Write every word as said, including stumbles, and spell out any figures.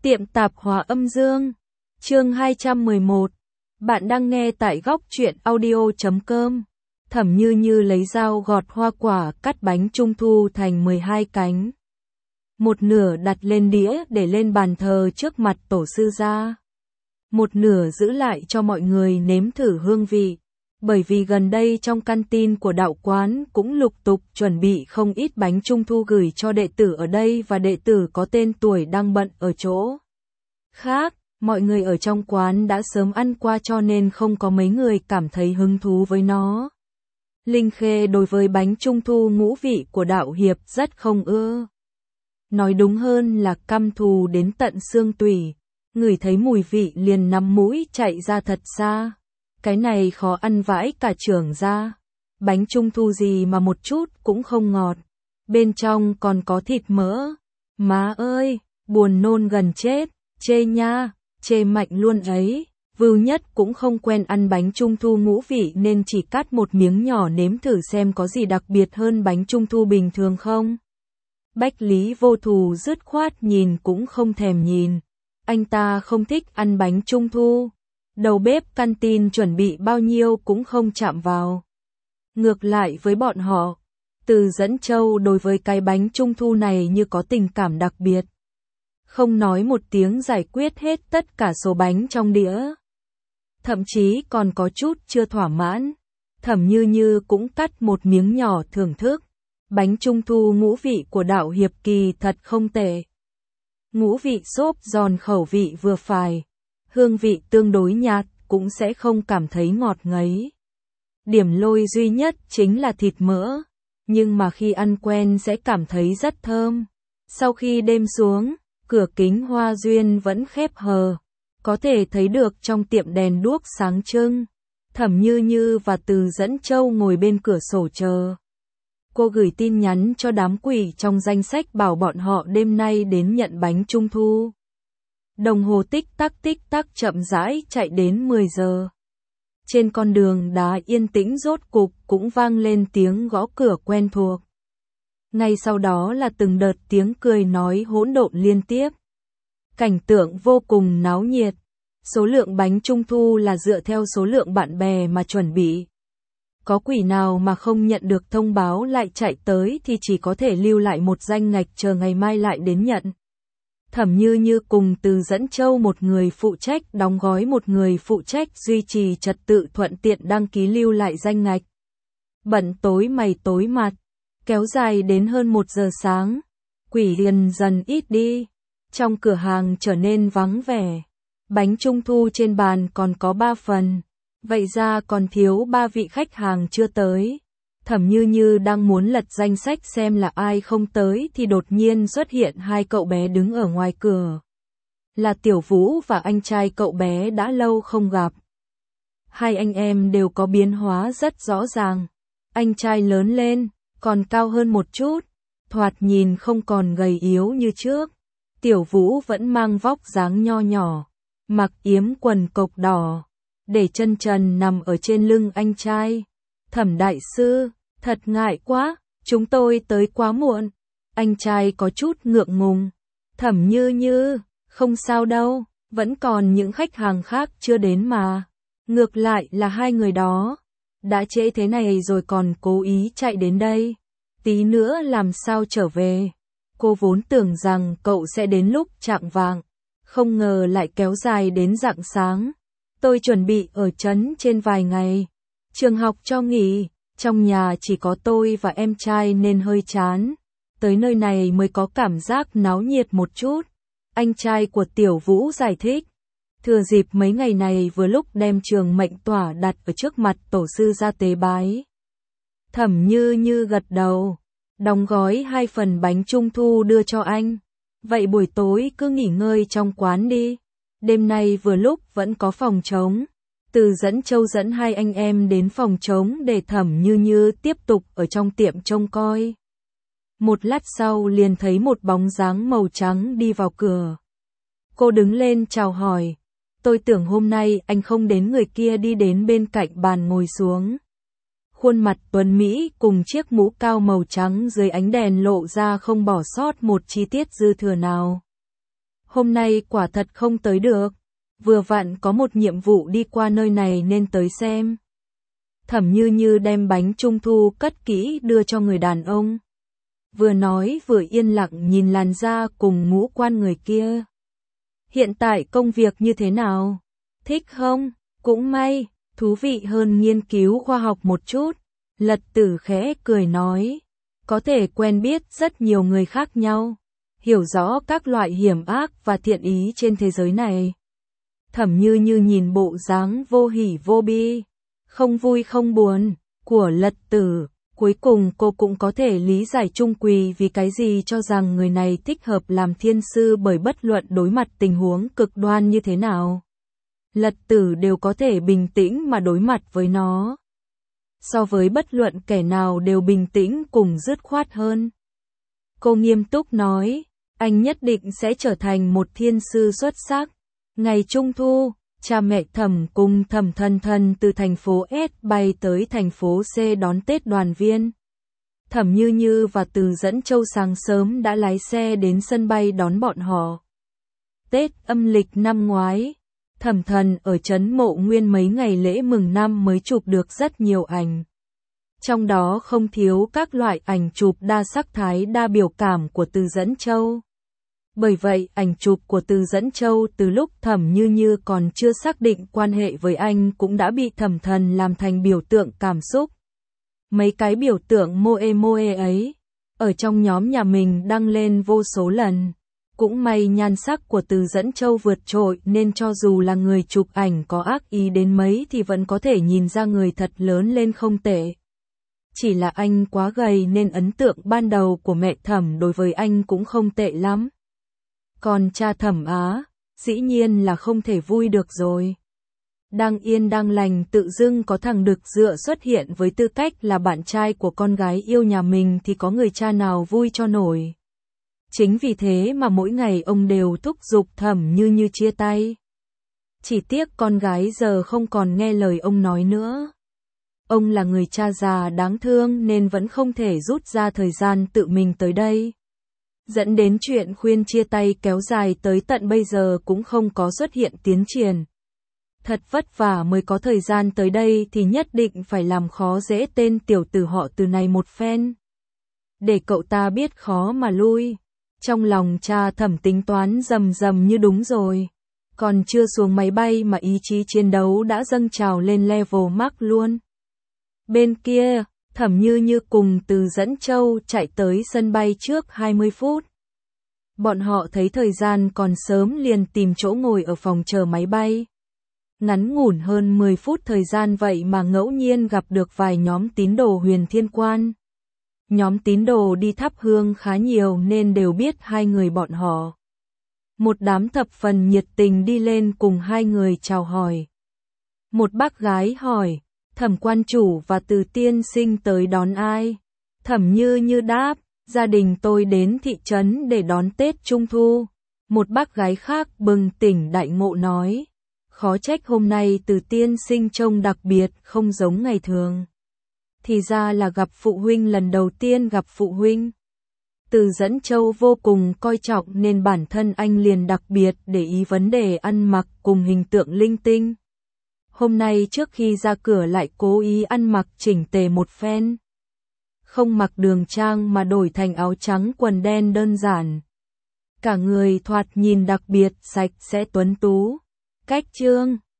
Tiệm tạp hóa âm dương. Chương hai trăm mười một. Bạn đang nghe tại góc truyện audio chấm com. Thẩm Như Như lấy dao gọt hoa quả, cắt bánh trung thu thành mười hai cánh. Một nửa đặt lên đĩa để lên bàn thờ trước mặt tổ sư gia. Một nửa giữ lại cho mọi người nếm thử hương vị. Bởi vì gần đây trong canteen của đạo quán cũng lục tục chuẩn bị không ít bánh trung thu gửi cho đệ tử ở đây và đệ tử có tên tuổi đang bận ở chỗ khác. Mọi người ở trong quán đã sớm ăn qua cho nên không có mấy người cảm thấy hứng thú với nó. Linh Khê đối với bánh trung thu ngũ vị của đạo hiệp rất không ưa. Nói đúng hơn là căm thù đến tận xương tủy. Ngửi thấy mùi vị liền nắm mũi chạy ra thật xa. Cái này khó ăn vãi cả trưởng ra. Bánh trung thu gì mà một chút cũng không ngọt. Bên trong còn có thịt mỡ. Má ơi, buồn nôn gần chết, chê nha, chê mạnh luôn ấy. Vưu Nhất cũng không quen ăn bánh trung thu ngũ vị nên chỉ cắt một miếng nhỏ nếm thử xem có gì đặc biệt hơn bánh trung thu bình thường không. Bách Lý Vô Thù dứt khoát nhìn cũng không thèm nhìn. Anh ta không thích ăn bánh trung thu. Đầu bếp canteen chuẩn bị bao nhiêu cũng không chạm vào. Ngược lại với bọn họ, Từ Dẫn Châu đối với cái bánh trung thu này như có tình cảm đặc biệt. Không nói một tiếng giải quyết hết tất cả số bánh trong đĩa. Thậm chí còn có chút chưa thỏa mãn. Thẩm Như Như cũng cắt một miếng nhỏ thưởng thức. Bánh trung thu ngũ vị của đạo hiệp kỳ thật không tệ. Ngũ vị xốp giòn, khẩu vị vừa phải. Hương vị tương đối nhạt, cũng sẽ không cảm thấy ngọt ngấy. Điểm lôi duy nhất chính là thịt mỡ, nhưng mà khi ăn quen sẽ cảm thấy rất thơm. Sau khi đêm xuống, cửa kính hoa duyên vẫn khép hờ, có thể thấy được trong tiệm đèn đuốc sáng trưng. Thẩm Như Như và Từ Dẫn Châu ngồi bên cửa sổ chờ. Cô gửi tin nhắn cho đám quỷ trong danh sách bảo bọn họ đêm nay đến nhận bánh trung thu. Đồng hồ tích tắc tích tắc chậm rãi chạy đến mười giờ. Trên con đường đá yên tĩnh rốt cục cũng vang lên tiếng gõ cửa quen thuộc. Ngay sau đó là từng đợt tiếng cười nói hỗn độn liên tiếp. Cảnh tượng vô cùng náo nhiệt. Số lượng bánh trung thu là dựa theo số lượng bạn bè mà chuẩn bị. Có quỷ nào mà không nhận được thông báo lại chạy tới thì chỉ có thể lưu lại một danh ngạch chờ ngày mai lại đến nhận. Thẩm Như Như cùng Từ Dẫn Châu một người phụ trách đóng gói, một người phụ trách duy trì trật tự, thuận tiện đăng ký lưu lại danh ngạch. Bận tối mày tối mặt, kéo dài đến hơn một giờ sáng. Quỷ dần dần ít đi, trong cửa hàng trở nên vắng vẻ. Bánh trung thu trên bàn còn có ba phần, vậy ra còn thiếu ba vị khách hàng chưa tới. Thẩm Như Như đang muốn lật danh sách xem là ai không tới thì đột nhiên xuất hiện hai cậu bé đứng ở ngoài cửa. Là Tiểu Vũ và anh trai cậu bé đã lâu không gặp. Hai anh em đều có biến hóa rất rõ ràng. Anh trai lớn lên, còn cao hơn một chút, thoạt nhìn không còn gầy yếu như trước. Tiểu Vũ vẫn mang vóc dáng nho nhỏ, mặc yếm quần cộc đỏ, để chân trần nằm ở trên lưng anh trai. Thẩm đại sư, thật ngại quá, chúng tôi tới quá muộn. Anh trai có chút ngượng ngùng. Thẩm Như Như, không sao đâu, vẫn còn những khách hàng khác chưa đến mà. Ngược lại là hai người đó, đã trễ thế này rồi còn cố ý chạy đến đây. Tí nữa làm sao trở về. Cô vốn tưởng rằng cậu sẽ đến lúc chạng vạng, không ngờ lại kéo dài đến rạng sáng. Tôi chuẩn bị ở trấn trên vài ngày, trường học cho nghỉ. Trong nhà chỉ có tôi và em trai nên hơi chán. Tới nơi này mới có cảm giác náo nhiệt một chút. Anh trai của Tiểu Vũ giải thích. Thừa dịp mấy ngày này vừa lúc đem trường mệnh tỏa đặt ở trước mặt tổ sư ra tế bái. Thẩm Như Như gật đầu. Đóng gói hai phần bánh trung thu đưa cho anh. Vậy buổi tối cứ nghỉ ngơi trong quán đi. Đêm nay vừa lúc vẫn có phòng trống. Từ Dẫn Châu dẫn hai anh em đến phòng trống để Thẩm Như Như tiếp tục ở trong tiệm trông coi. Một lát sau liền thấy một bóng dáng màu trắng đi vào cửa. Cô đứng lên chào hỏi. Tôi tưởng hôm nay anh không đến, người kia đi đến bên cạnh bàn ngồi xuống. Khuôn mặt tuấn Mỹ cùng chiếc mũ cao màu trắng dưới ánh đèn lộ ra không bỏ sót một chi tiết dư thừa nào. Hôm nay quả thật không tới được, vừa vặn có một nhiệm vụ đi qua nơi này nên tới xem. Thẩm Như Như đem bánh trung thu cất kỹ đưa cho người đàn ông. Vừa nói vừa yên lặng nhìn làn da cùng ngũ quan người kia. Hiện tại công việc như thế nào? Thích không? Cũng may, thú vị hơn nghiên cứu khoa học một chút. Lật Tử khẽ cười nói. Có thể quen biết rất nhiều người khác nhau. Hiểu rõ các loại hiểm ác và thiện ý trên thế giới này. Thẩm Như Như nhìn bộ dáng vô hỉ vô bi, không vui không buồn của Lật Tử. Cuối cùng cô cũng có thể lý giải Trung Quỳ vì cái gì cho rằng người này thích hợp làm thiên sư, bởi bất luận đối mặt tình huống cực đoan như thế nào, Lật Tử đều có thể bình tĩnh mà đối mặt với nó. So với bất luận kẻ nào đều bình tĩnh cùng dứt khoát hơn. Cô nghiêm túc nói, anh nhất định sẽ trở thành một thiên sư xuất sắc. Ngày Trung Thu, cha mẹ Thẩm cùng Thẩm Thần Thần từ thành phố S bay tới thành phố C đón Tết đoàn viên. Thẩm Như Như và Từ Dẫn Châu sáng sớm đã lái xe đến sân bay đón bọn họ. Tết âm lịch năm ngoái, Thẩm Thần ở trấn Mộ Nguyên mấy ngày lễ mừng năm mới chụp được rất nhiều ảnh. Trong đó không thiếu các loại ảnh chụp đa sắc thái đa biểu cảm của Từ Dẫn Châu. Bởi vậy, ảnh chụp của Từ Dẫn Châu từ lúc Thẩm Như Như còn chưa xác định quan hệ với anh cũng đã bị Thẩm Thần làm thành biểu tượng cảm xúc. Mấy cái biểu tượng moe moe ấy, ở trong nhóm nhà mình đăng lên vô số lần. Cũng may nhan sắc của Từ Dẫn Châu vượt trội nên cho dù là người chụp ảnh có ác ý đến mấy thì vẫn có thể nhìn ra người thật lớn lên không tệ. Chỉ là anh quá gầy nên ấn tượng ban đầu của mẹ Thẩm đối với anh cũng không tệ lắm. Còn cha Thẩm Á, dĩ nhiên là không thể vui được rồi. Đang yên đang lành tự dưng có thằng đực dựa xuất hiện với tư cách là bạn trai của con gái yêu nhà mình thì có người cha nào vui cho nổi. Chính vì thế mà mỗi ngày ông đều thúc giục Thẩm Như Như chia tay. Chỉ tiếc con gái giờ không còn nghe lời ông nói nữa. Ông là người cha già đáng thương nên vẫn không thể rút ra thời gian tự mình tới đây. Dẫn đến chuyện khuyên chia tay kéo dài tới tận bây giờ cũng không có xuất hiện tiến triển. Thật vất vả mới có thời gian tới đây thì nhất định phải làm khó dễ tên tiểu tử họ Từ này một phen. Để cậu ta biết khó mà lui. Trong lòng cha Thẩm tính toán rầm rầm như đúng rồi. Còn chưa xuống máy bay mà ý chí chiến đấu đã dâng trào lên level max luôn. Bên kia, Thẩm Như Như cùng Từ Dẫn Châu chạy tới sân bay trước hai mươi phút. Bọn họ thấy thời gian còn sớm liền tìm chỗ ngồi ở phòng chờ máy bay. Ngắn ngủn hơn mười phút thời gian vậy mà ngẫu nhiên gặp được vài nhóm tín đồ Huyền Thiên Quan. Nhóm tín đồ đi thắp hương khá nhiều nên đều biết hai người bọn họ. Một đám thập phần nhiệt tình đi lên cùng hai người chào hỏi. Một bác gái hỏi, Thẩm quan chủ và Từ tiên sinh tới đón ai? Thẩm Như Như đáp, gia đình tôi đến thị trấn để đón Tết Trung Thu. Một bác gái khác bừng tỉnh đại ngộ nói, khó trách hôm nay Từ tiên sinh trông đặc biệt không giống ngày thường. Thì ra là gặp phụ huynh, lần đầu tiên gặp phụ huynh. Từ Dẫn Châu vô cùng coi trọng nên bản thân anh liền đặc biệt để ý vấn đề ăn mặc cùng hình tượng linh tinh. Hôm nay trước khi ra cửa lại cố ý ăn mặc chỉnh tề một phen. Không mặc đường trang mà đổi thành áo trắng quần đen đơn giản. Cả người thoạt nhìn đặc biệt sạch sẽ tuấn tú. Cách chương